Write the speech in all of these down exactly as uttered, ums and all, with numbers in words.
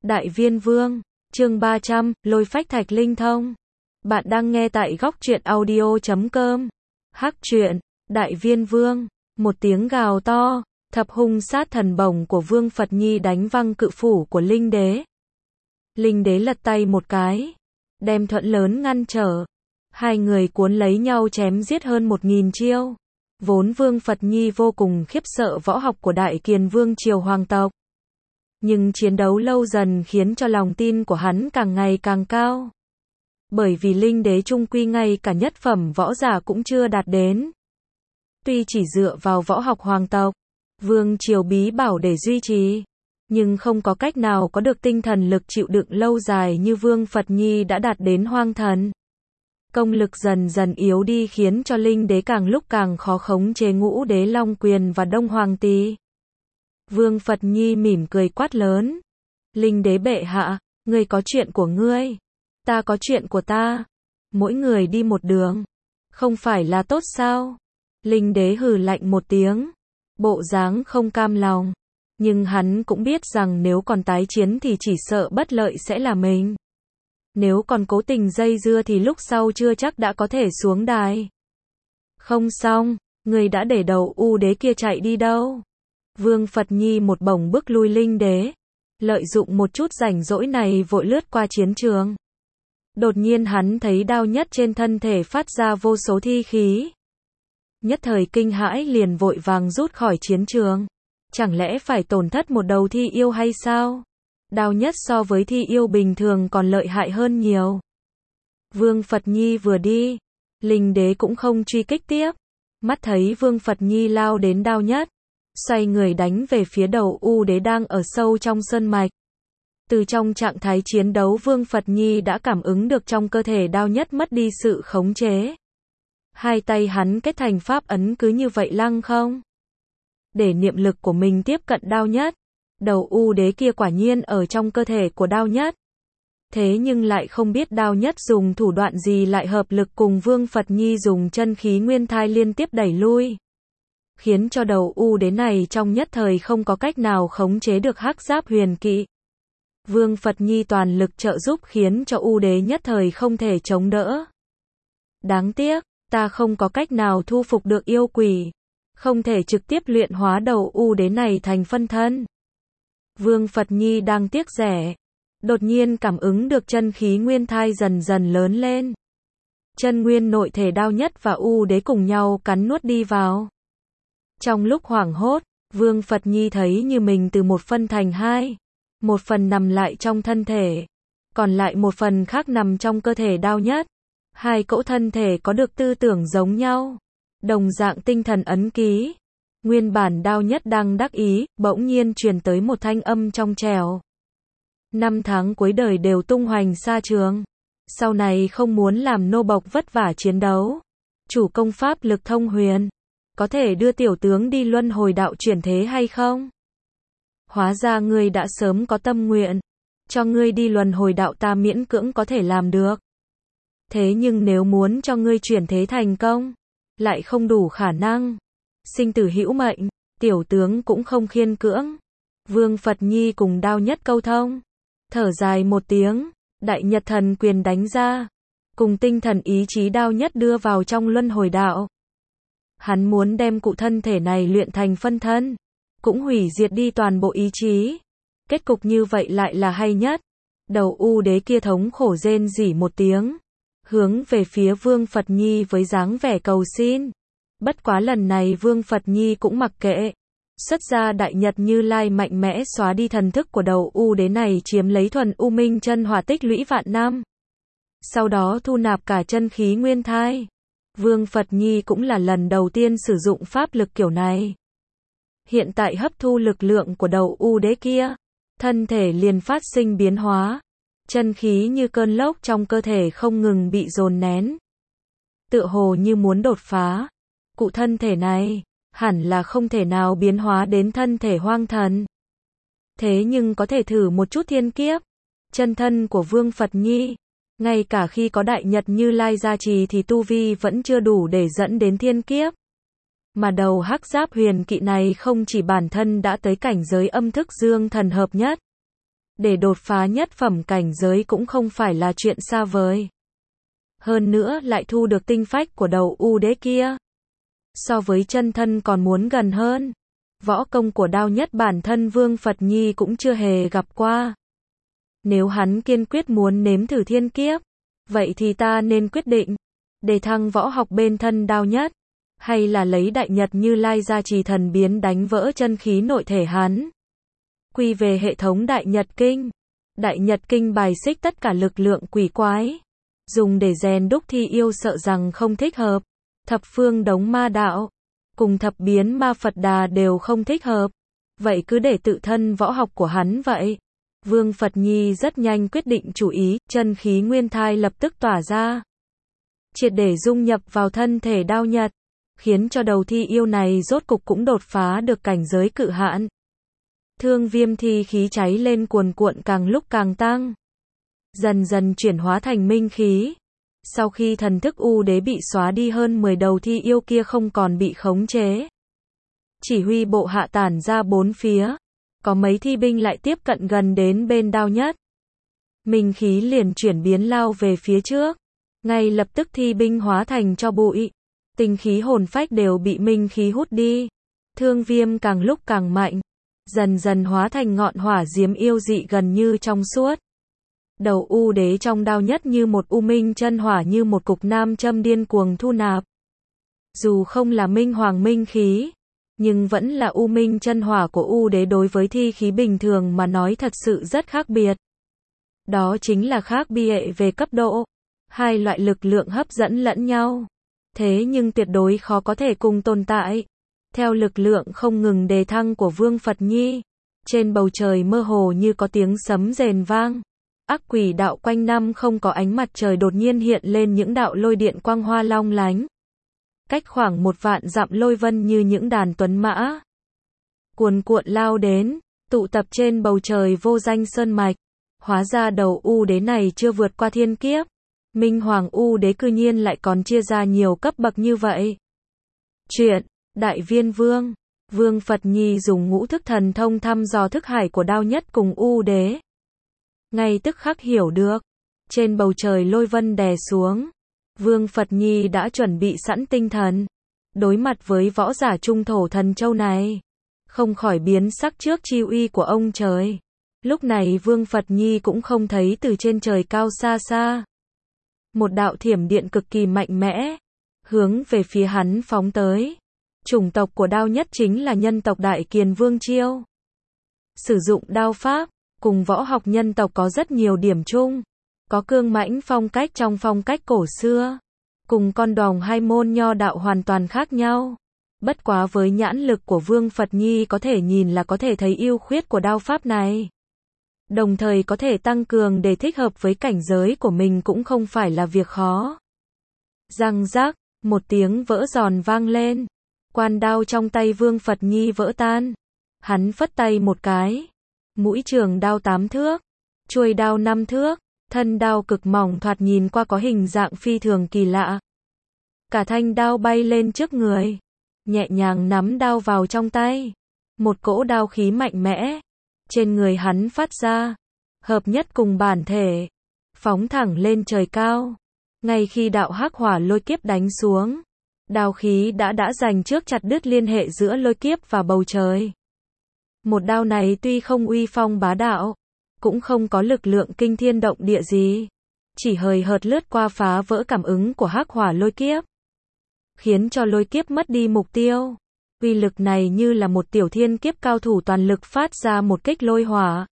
Đại Viên Vương, chương ba trăm, Lôi Phách Thạch Linh Thông. Bạn đang nghe tại góc truyện audio chấm com. Hắc truyện, Đại Viên Vương, một tiếng gào to, thập hung sát thần bổng của Vương Phật Nhi đánh văng cự phủ của Linh Đế. Linh Đế lật tay một cái, đem Thuận Lớn ngăn trở. Hai người cuốn lấy nhau chém giết hơn một nghìn chiêu. Vốn Vương Phật Nhi vô cùng khiếp sợ võ học của Đại Kiền Vương triều hoàng tộc. Nhưng chiến đấu lâu dần khiến cho lòng tin của hắn càng ngày càng cao. Bởi vì Linh Đế trung quy ngay cả nhất phẩm võ giả cũng chưa đạt đến. Tuy chỉ dựa vào võ học hoàng tộc, Vương triều bí bảo để duy trì, nhưng không có cách nào có được tinh thần lực chịu đựng lâu dài như Vương Phật Nhi đã đạt đến hoang thần. Công lực dần dần yếu đi khiến cho Linh Đế càng lúc càng khó khống chế Ngũ Đế Long Quyền và Đông Hoàng Tỳ. Vương Phật Nhi mỉm cười quát lớn. Linh Đế bệ hạ, ngươi có chuyện của ngươi, ta có chuyện của ta. Mỗi người đi một đường, không phải là tốt sao? Linh Đế hừ lạnh một tiếng, bộ dáng không cam lòng. Nhưng hắn cũng biết rằng nếu còn tái chiến thì chỉ sợ bất lợi sẽ là mình. Nếu còn cố tình dây dưa thì lúc sau chưa chắc đã có thể xuống đài. Không xong, ngươi đã để đầu U Đế kia chạy đi đâu? Vương Phật Nhi một bổng bức lui Linh Đế, lợi dụng một chút rảnh rỗi này vội lướt qua chiến trường. Đột nhiên hắn thấy đao nhất trên thân thể phát ra vô số thi khí. Nhất thời kinh hãi liền vội vàng rút khỏi chiến trường. Chẳng lẽ phải tổn thất một đầu thi yêu hay sao? Đao nhất so với thi yêu bình thường còn lợi hại hơn nhiều. Vương Phật Nhi vừa đi, Linh Đế cũng không truy kích tiếp. Mắt thấy Vương Phật Nhi lao đến đao nhất, xoay người đánh về phía đầu U Đế đang ở sâu trong sơn mạch. Từ trong trạng thái chiến đấu Vương Phật Nhi đã cảm ứng được trong cơ thể đao nhất mất đi sự khống chế. Hai tay hắn kết thành pháp ấn cứ như vậy lăng không. Để niệm lực của mình tiếp cận đao nhất. Đầu U Đế kia quả nhiên ở trong cơ thể của đao nhất. Thế nhưng lại không biết đao nhất dùng thủ đoạn gì lại hợp lực cùng Vương Phật Nhi dùng chân khí nguyên thai liên tiếp đẩy lui. Khiến cho đầu U Đế này trong nhất thời không có cách nào khống chế được hắc giáp huyền kỵ. Vương Phật Nhi toàn lực trợ giúp khiến cho U Đế nhất thời không thể chống đỡ. Đáng tiếc, ta không có cách nào thu phục được yêu quỷ. Không thể trực tiếp luyện hóa đầu U Đế này thành phân thân. Vương Phật Nhi đang tiếc rẻ. Đột nhiên cảm ứng được chân khí nguyên thai dần dần lớn lên. Chân nguyên nội thể đao nhất và U Đế cùng nhau cắn nuốt đi vào. Trong lúc hoảng hốt, Vương Phật Nhi thấy như mình từ một phân thành hai. Một phần nằm lại trong thân thể, còn lại một phần khác nằm trong cơ thể đao nhất. Hai cỗ thân thể có được tư tưởng giống nhau, đồng dạng tinh thần ấn ký. Nguyên bản đao nhất đang đắc ý, bỗng nhiên truyền tới một thanh âm trong trẻo. Năm tháng cuối đời đều tung hoành xa trường. Sau này không muốn làm nô bộc vất vả chiến đấu. Chủ công pháp lực thông huyền. Có thể đưa tiểu tướng đi luân hồi đạo chuyển thế hay không? Hóa ra ngươi đã sớm có tâm nguyện. Cho ngươi đi luân hồi đạo ta miễn cưỡng có thể làm được. Thế nhưng nếu muốn cho ngươi chuyển thế thành công, lại không đủ khả năng. Sinh tử hữu mệnh, tiểu tướng cũng không khiên cưỡng. Vương Phật Nhi cùng đao nhất câu thông. Thở dài một tiếng, đại nhật thần quyền đánh ra. Cùng tinh thần ý chí đao nhất đưa vào trong luân hồi đạo. Hắn muốn đem cụ thân thể này luyện thành phân thân, cũng hủy diệt đi toàn bộ ý chí. Kết cục như vậy lại là hay nhất. Đầu U Đế kia thống khổ rên rỉ một tiếng, hướng về phía Vương Phật Nhi với dáng vẻ cầu xin. Bất quá lần này Vương Phật Nhi cũng mặc kệ. Xuất ra đại nhật Như Lai mạnh mẽ xóa đi thần thức của đầu U Đế này, chiếm lấy thuần U Minh chân hỏa tích lũy vạn năm. Sau đó thu nạp cả chân khí nguyên thai. Vương Phật Nhi cũng là lần đầu tiên sử dụng pháp lực kiểu này. Hiện tại hấp thu lực lượng của đầu U Đế kia, thân thể liền phát sinh biến hóa. Chân khí như cơn lốc trong cơ thể không ngừng bị dồn nén. Tựa hồ như muốn đột phá. Cụ thân thể này, hẳn là không thể nào biến hóa đến thân thể hoang thần. Thế nhưng có thể thử một chút thiên kiếp. Chân thân của Vương Phật Nhi, ngay cả khi có đại nhật Như Lai gia trì thì tu vi vẫn chưa đủ để dẫn đến thiên kiếp. Mà đầu hắc giáp huyền kỵ này không chỉ bản thân đã tới cảnh giới âm thức dương thần hợp nhất, để đột phá nhất phẩm cảnh giới cũng không phải là chuyện xa vời. Hơn nữa lại thu được tinh phách của đầu U đế kia. So với chân thân còn muốn gần hơn. Võ công của Đao Nhất bản thân Vương Phật Nhi cũng chưa hề gặp qua. Nếu hắn kiên quyết muốn nếm thử thiên kiếp, vậy thì ta nên quyết định, để thăng võ học bên thân Đao Nhất, hay là lấy Đại Nhật Như Lai gia trì thần biến đánh vỡ chân khí nội thể hắn. Quy về hệ thống Đại Nhật Kinh. Đại Nhật Kinh bài xích tất cả lực lượng quỷ quái, dùng để rèn đúc thi yêu sợ rằng không thích hợp. Thập phương đống ma đạo, cùng thập biến ma Phật Đà đều không thích hợp. Vậy cứ để tự thân võ học của hắn vậy. Vương Phật Nhi rất nhanh quyết định chủ ý, chân khí nguyên thai lập tức tỏa ra. Triệt để dung nhập vào thân thể Đao Nhật, khiến cho đầu thi yêu này rốt cục cũng đột phá được cảnh giới cự hạn. Thương viêm thi khí cháy lên cuồn cuộn càng lúc càng tăng. Dần dần chuyển hóa thành minh khí. Sau khi thần thức U đế bị xóa đi, hơn mười đầu thi yêu kia không còn bị khống chế. Chỉ huy bộ hạ tản ra bốn phía. Có mấy thi binh lại tiếp cận gần đến bên Đao Nhất. Minh khí liền chuyển biến lao về phía trước. Ngay lập tức thi binh hóa thành tro bụi. Tinh khí hồn phách đều bị minh khí hút đi. Thương viêm càng lúc càng mạnh. Dần dần hóa thành ngọn hỏa diễm yêu dị gần như trong suốt. Đầu U đế trong Đao Nhất như một u minh chân hỏa, như một cục nam châm điên cuồng thu nạp. Dù không là minh hoàng minh khí, nhưng vẫn là u minh chân hỏa của U đế, đối với thi khí bình thường mà nói thật sự rất khác biệt. Đó chính là khác biệt về cấp độ. Hai loại lực lượng hấp dẫn lẫn nhau. Thế nhưng tuyệt đối khó có thể cùng tồn tại. Theo lực lượng không ngừng đề thăng của Vương Phật Nhi, trên bầu trời mơ hồ như có tiếng sấm rền vang. Ác quỷ đạo quanh năm không có ánh mặt trời đột nhiên hiện lên những đạo lôi điện quang hoa long lánh. Cách khoảng một vạn dặm lôi vân như những đàn tuấn mã. Cuồn cuộn lao đến, tụ tập trên bầu trời vô danh sơn mạch. Hóa ra đầu U đế này chưa vượt qua thiên kiếp. Minh Hoàng U đế cư nhiên lại còn chia ra nhiều cấp bậc như vậy. Chuyện Đại Viên Vương. Vương Phật Nhi dùng ngũ thức thần thông thăm dò thức hải của Đao Nhất cùng U đế. Ngay tức khắc hiểu được. Trên bầu trời lôi vân đè xuống. Vương Phật Nhi đã chuẩn bị sẵn tinh thần. Đối mặt với võ giả trung thổ thần châu này, không khỏi biến sắc trước chi uy của ông trời. Lúc này Vương Phật Nhi cũng không thấy từ trên trời cao xa xa. Một đạo thiểm điện cực kỳ mạnh mẽ, hướng về phía hắn phóng tới. Chủng tộc của Đao Nhất chính là nhân tộc Đại Kiền Vương Chiêu. Sử dụng đao pháp, cùng võ học nhân tộc có rất nhiều điểm chung. Có cương mãnh phong cách trong phong cách cổ xưa. Cùng con đồng hai môn nho đạo hoàn toàn khác nhau. Bất quá với nhãn lực của Vương Phật Nhi có thể nhìn là có thể thấy ưu khuyết của đao pháp này. Đồng thời có thể tăng cường để thích hợp với cảnh giới của mình cũng không phải là việc khó. Răng rác, một tiếng vỡ giòn vang lên. Quan đao trong tay Vương Phật Nhi vỡ tan. Hắn phất tay một cái. Mũi trường đao tám thước. Chuôi đao năm thước. Thân đao cực mỏng thoạt nhìn qua có hình dạng phi thường kỳ lạ. Cả thanh đao bay lên trước người. Nhẹ nhàng nắm đao vào trong tay. Một cỗ đao khí mạnh mẽ. Trên người hắn phát ra. Hợp nhất cùng bản thể. Phóng thẳng lên trời cao. Ngay khi đạo hắc hỏa lôi kiếp đánh xuống. Đao khí đã đã giành trước chặt đứt liên hệ giữa lôi kiếp và bầu trời. Một đao này tuy không uy phong bá đạo, cũng không có lực lượng kinh thiên động địa gì. Chỉ hời hợt lướt qua phá vỡ cảm ứng của hắc hỏa lôi kiếp. Khiến cho lôi kiếp mất đi mục tiêu. Uy lực này như là một tiểu thiên kiếp cao thủ toàn lực phát ra một kích lôi hỏa.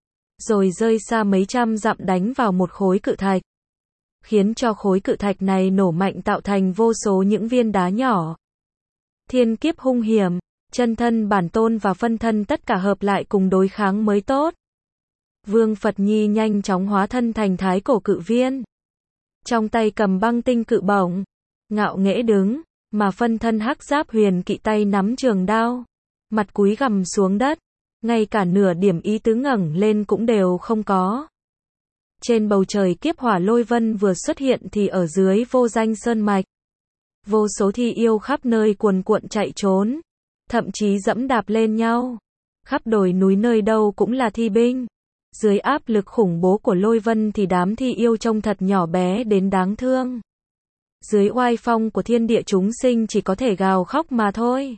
Rồi rơi xa mấy trăm dặm đánh vào một khối cự thạch. Khiến cho khối cự thạch này nổ mạnh tạo thành vô số những viên đá nhỏ. Thiên kiếp hung hiểm, chân thân bản tôn và phân thân tất cả hợp lại cùng đối kháng mới tốt. Vương Phật Nhi nhanh chóng hóa thân thành thái cổ cự viên. Trong tay cầm băng tinh cự bổng, ngạo nghễ đứng, mà phân thân hắc giáp huyền kỵ tay nắm trường đao, mặt cúi gằm xuống đất, ngay cả nửa điểm ý tứ ngẩng lên cũng đều không có. Trên bầu trời kiếp hỏa lôi vân vừa xuất hiện thì ở dưới vô danh sơn mạch, vô số thi yêu khắp nơi cuồn cuộn chạy trốn, thậm chí dẫm đạp lên nhau. Khắp đồi núi nơi đâu cũng là thi binh. Dưới áp lực khủng bố của lôi vân thì đám thi yêu trông thật nhỏ bé đến đáng thương. Dưới oai phong của thiên địa chúng sinh chỉ có thể gào khóc mà thôi.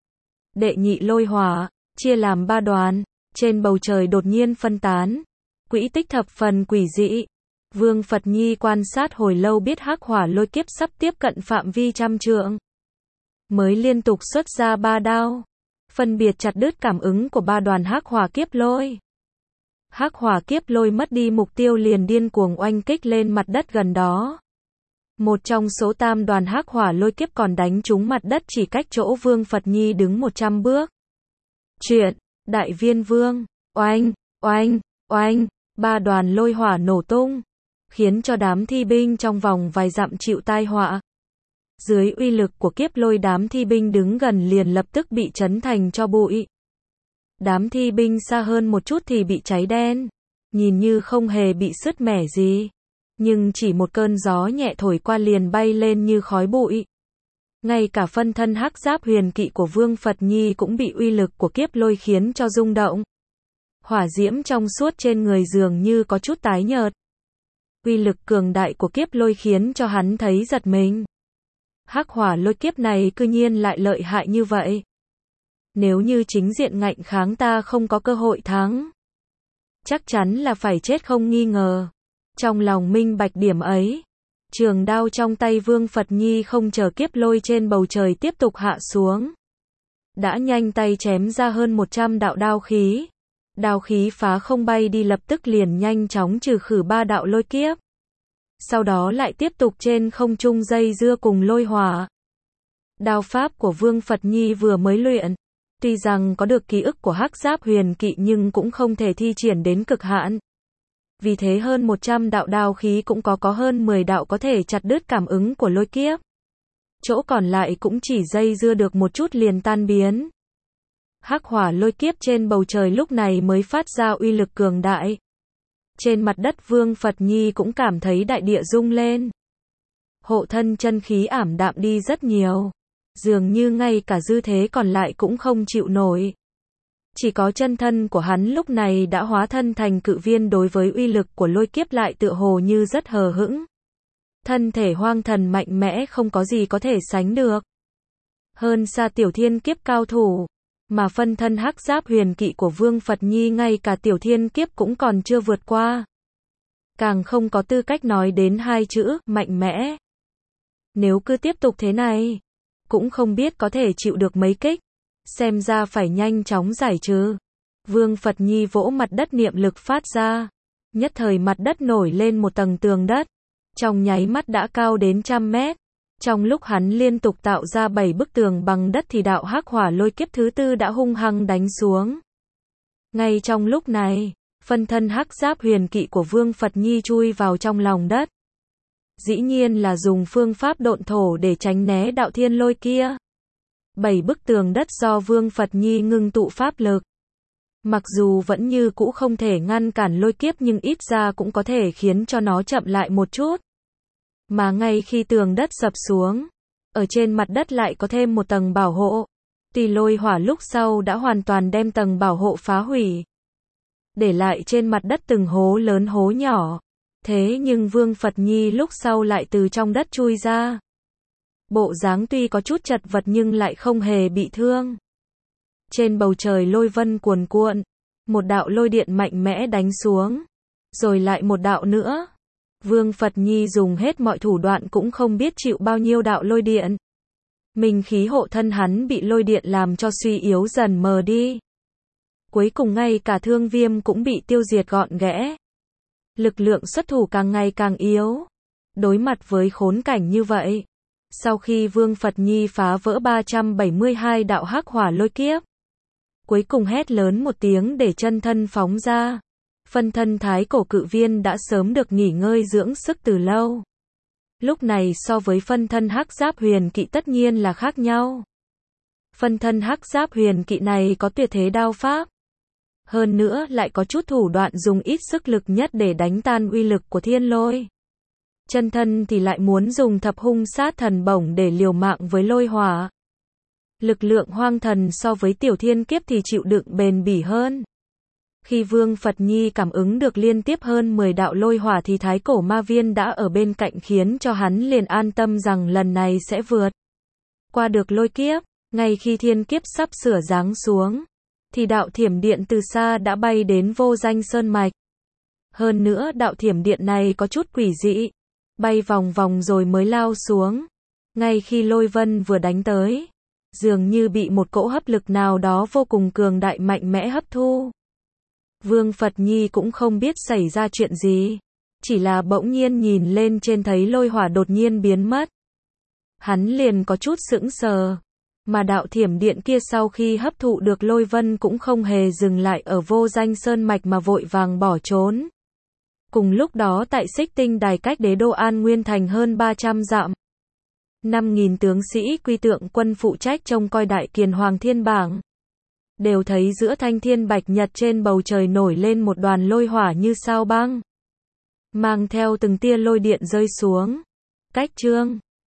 Đệ nhị lôi hỏa, chia làm ba đoàn, trên bầu trời đột nhiên phân tán. Quỹ tích thập phần quỷ dị. Vương Phật Nhi quan sát hồi lâu biết hắc hỏa lôi kiếp sắp tiếp cận phạm vi trăm trượng. Mới liên tục xuất ra ba đao. Phân biệt chặt đứt cảm ứng của ba đoàn hắc hỏa kiếp lôi. Hắc hỏa kiếp lôi mất đi mục tiêu liền điên cuồng oanh kích lên mặt đất gần đó. Một trong số tam đoàn hắc hỏa lôi kiếp còn đánh trúng mặt đất chỉ cách chỗ Vương Phật Nhi đứng một trăm bước. Chuyện, Đại Viên Vương, oanh, oanh, oanh, ba đoàn lôi hỏa nổ tung, khiến cho đám thi binh trong vòng vài dặm chịu tai họa. Dưới uy lực của kiếp lôi đám thi binh đứng gần liền lập tức bị chấn thành tro bụi. Đám thi binh xa hơn một chút thì bị cháy đen, nhìn như không hề bị sứt mẻ gì. Nhưng chỉ một cơn gió nhẹ thổi qua liền bay lên như khói bụi. Ngay cả phân thân hắc giáp huyền kỵ của Vương Phật Nhi cũng bị uy lực của kiếp lôi khiến cho rung động. Hỏa diễm trong suốt trên người dường như có chút tái nhợt. Uy lực cường đại của kiếp lôi khiến cho hắn thấy giật mình. Hắc hỏa lôi kiếp này cư nhiên lại lợi hại như vậy. Nếu như chính diện ngạnh kháng ta không có cơ hội thắng. Chắc chắn là phải chết không nghi ngờ. Trong lòng minh bạch điểm ấy, trường đao trong tay Vương Phật Nhi không chờ kiếp lôi trên bầu trời tiếp tục hạ xuống. Đã nhanh tay chém ra hơn một trăm đạo đao khí. Đao khí phá không bay đi lập tức liền nhanh chóng trừ khử ba đạo lôi kiếp. Sau đó lại tiếp tục trên không trung dây dưa cùng lôi hỏa. Đao pháp của Vương Phật Nhi vừa mới luyện. Tuy rằng có được ký ức của hắc giáp huyền kỵ nhưng cũng không thể thi triển đến cực hạn. Vì thế hơn một trăm đạo đao khí cũng có có hơn mười đạo có thể chặt đứt cảm ứng của lôi kiếp. Chỗ còn lại cũng chỉ dây dưa được một chút liền tan biến. Hắc hỏa lôi kiếp trên bầu trời lúc này mới phát ra uy lực cường đại. Trên mặt đất Vương Phật Nhi cũng cảm thấy đại địa rung lên. Hộ thân chân khí ảm đạm đi rất nhiều. Dường như ngay cả dư thế còn lại cũng không chịu nổi. Chỉ có chân thân của hắn lúc này đã hóa thân thành cự viên đối với uy lực của lôi kiếp lại tựa hồ như rất hờ hững. Thân thể hoang thần mạnh mẽ không có gì có thể sánh được. Hơn xa tiểu thiên kiếp cao thủ. Mà phân thân hắc giáp huyền kỵ của Vương Phật Nhi ngay cả tiểu thiên kiếp cũng còn chưa vượt qua. Càng không có tư cách nói đến hai chữ mạnh mẽ. Nếu cứ tiếp tục thế này, cũng không biết có thể chịu được mấy kích. Xem ra phải nhanh chóng giải trừ. Vương Phật Nhi vỗ mặt đất niệm lực phát ra. Nhất thời mặt đất nổi lên một tầng tường đất. Trong nháy mắt đã cao đến trăm mét. Trong lúc hắn liên tục tạo ra bảy bức tường bằng đất thì đạo hắc hỏa lôi kiếp thứ tư đã hung hăng đánh xuống. Ngay trong lúc này, phân thân hắc giáp huyền kỵ của Vương Phật Nhi chui vào trong lòng đất. Dĩ nhiên là dùng phương pháp độn thổ để tránh né đạo thiên lôi kia. Bảy bức tường đất do Vương Phật Nhi ngưng tụ pháp lực. Mặc dù vẫn như cũ không thể ngăn cản lôi kiếp nhưng ít ra cũng có thể khiến cho nó chậm lại một chút. Mà ngay khi tường đất sập xuống, ở trên mặt đất lại có thêm một tầng bảo hộ. Tuy lôi hỏa lúc sau đã hoàn toàn đem tầng bảo hộ phá hủy. Để lại trên mặt đất từng hố lớn hố nhỏ. Thế nhưng Vương Phật Nhi lúc sau lại từ trong đất chui ra. Bộ dáng tuy có chút chật vật nhưng lại không hề bị thương. Trên bầu trời lôi vân cuồn cuộn. Một đạo lôi điện mạnh mẽ đánh xuống. Rồi lại một đạo nữa. Vương Phật Nhi dùng hết mọi thủ đoạn cũng không biết chịu bao nhiêu đạo lôi điện. Minh khí hộ thân hắn bị lôi điện làm cho suy yếu dần mờ đi. Cuối cùng ngay cả thương viêm cũng bị tiêu diệt gọn ghẽ. Lực lượng xuất thủ càng ngày càng yếu. Đối mặt với khốn cảnh như vậy. Sau khi Vương Phật Nhi phá vỡ ba trăm bảy mươi hai đạo hắc hỏa lôi kiếp. Cuối cùng hét lớn một tiếng để chân thân phóng ra. Phân thân thái cổ cự viên đã sớm được nghỉ ngơi dưỡng sức từ lâu. Lúc này so với phân thân hắc giáp huyền kỵ tất nhiên là khác nhau. Phân thân hắc giáp huyền kỵ này có tuyệt thế đao pháp. Hơn nữa lại có chút thủ đoạn dùng ít sức lực nhất để đánh tan uy lực của thiên lôi. Chân thân thì lại muốn dùng thập hung sát thần bổng để liều mạng với lôi hỏa. Lực lượng hoang thần so với tiểu thiên kiếp thì chịu đựng bền bỉ hơn. Khi Vương Phật Nhi cảm ứng được liên tiếp hơn mười đạo lôi hỏa thì Thái Cổ Ma Viên đã ở bên cạnh khiến cho hắn liền an tâm rằng lần này sẽ vượt qua được lôi kiếp. Ngay khi thiên kiếp sắp sửa giáng xuống, thì đạo thiểm điện từ xa đã bay đến vô danh sơn mạch. Hơn nữa đạo thiểm điện này có chút quỷ dị, bay vòng vòng rồi mới lao xuống. Ngay khi lôi vân vừa đánh tới, dường như bị một cỗ hấp lực nào đó vô cùng cường đại mạnh mẽ hấp thu. Vương Phật Nhi cũng không biết xảy ra chuyện gì, chỉ là bỗng nhiên nhìn lên trên thấy lôi hỏa đột nhiên biến mất. Hắn liền có chút sững sờ, mà đạo thiểm điện kia sau khi hấp thụ được lôi vân cũng không hề dừng lại ở vô danh sơn mạch mà vội vàng bỏ trốn. Cùng lúc đó tại Xích Tinh Đài cách đế đô An Nguyên thành hơn ba trăm dặm, năm nghìn tướng sĩ quy tượng quân phụ trách trông coi đại kiền Hoàng Thiên Bảng, đều thấy giữa thanh thiên bạch nhật trên bầu trời nổi lên một đoàn lôi hỏa như sao băng, mang theo từng tia lôi điện rơi xuống. Cách chương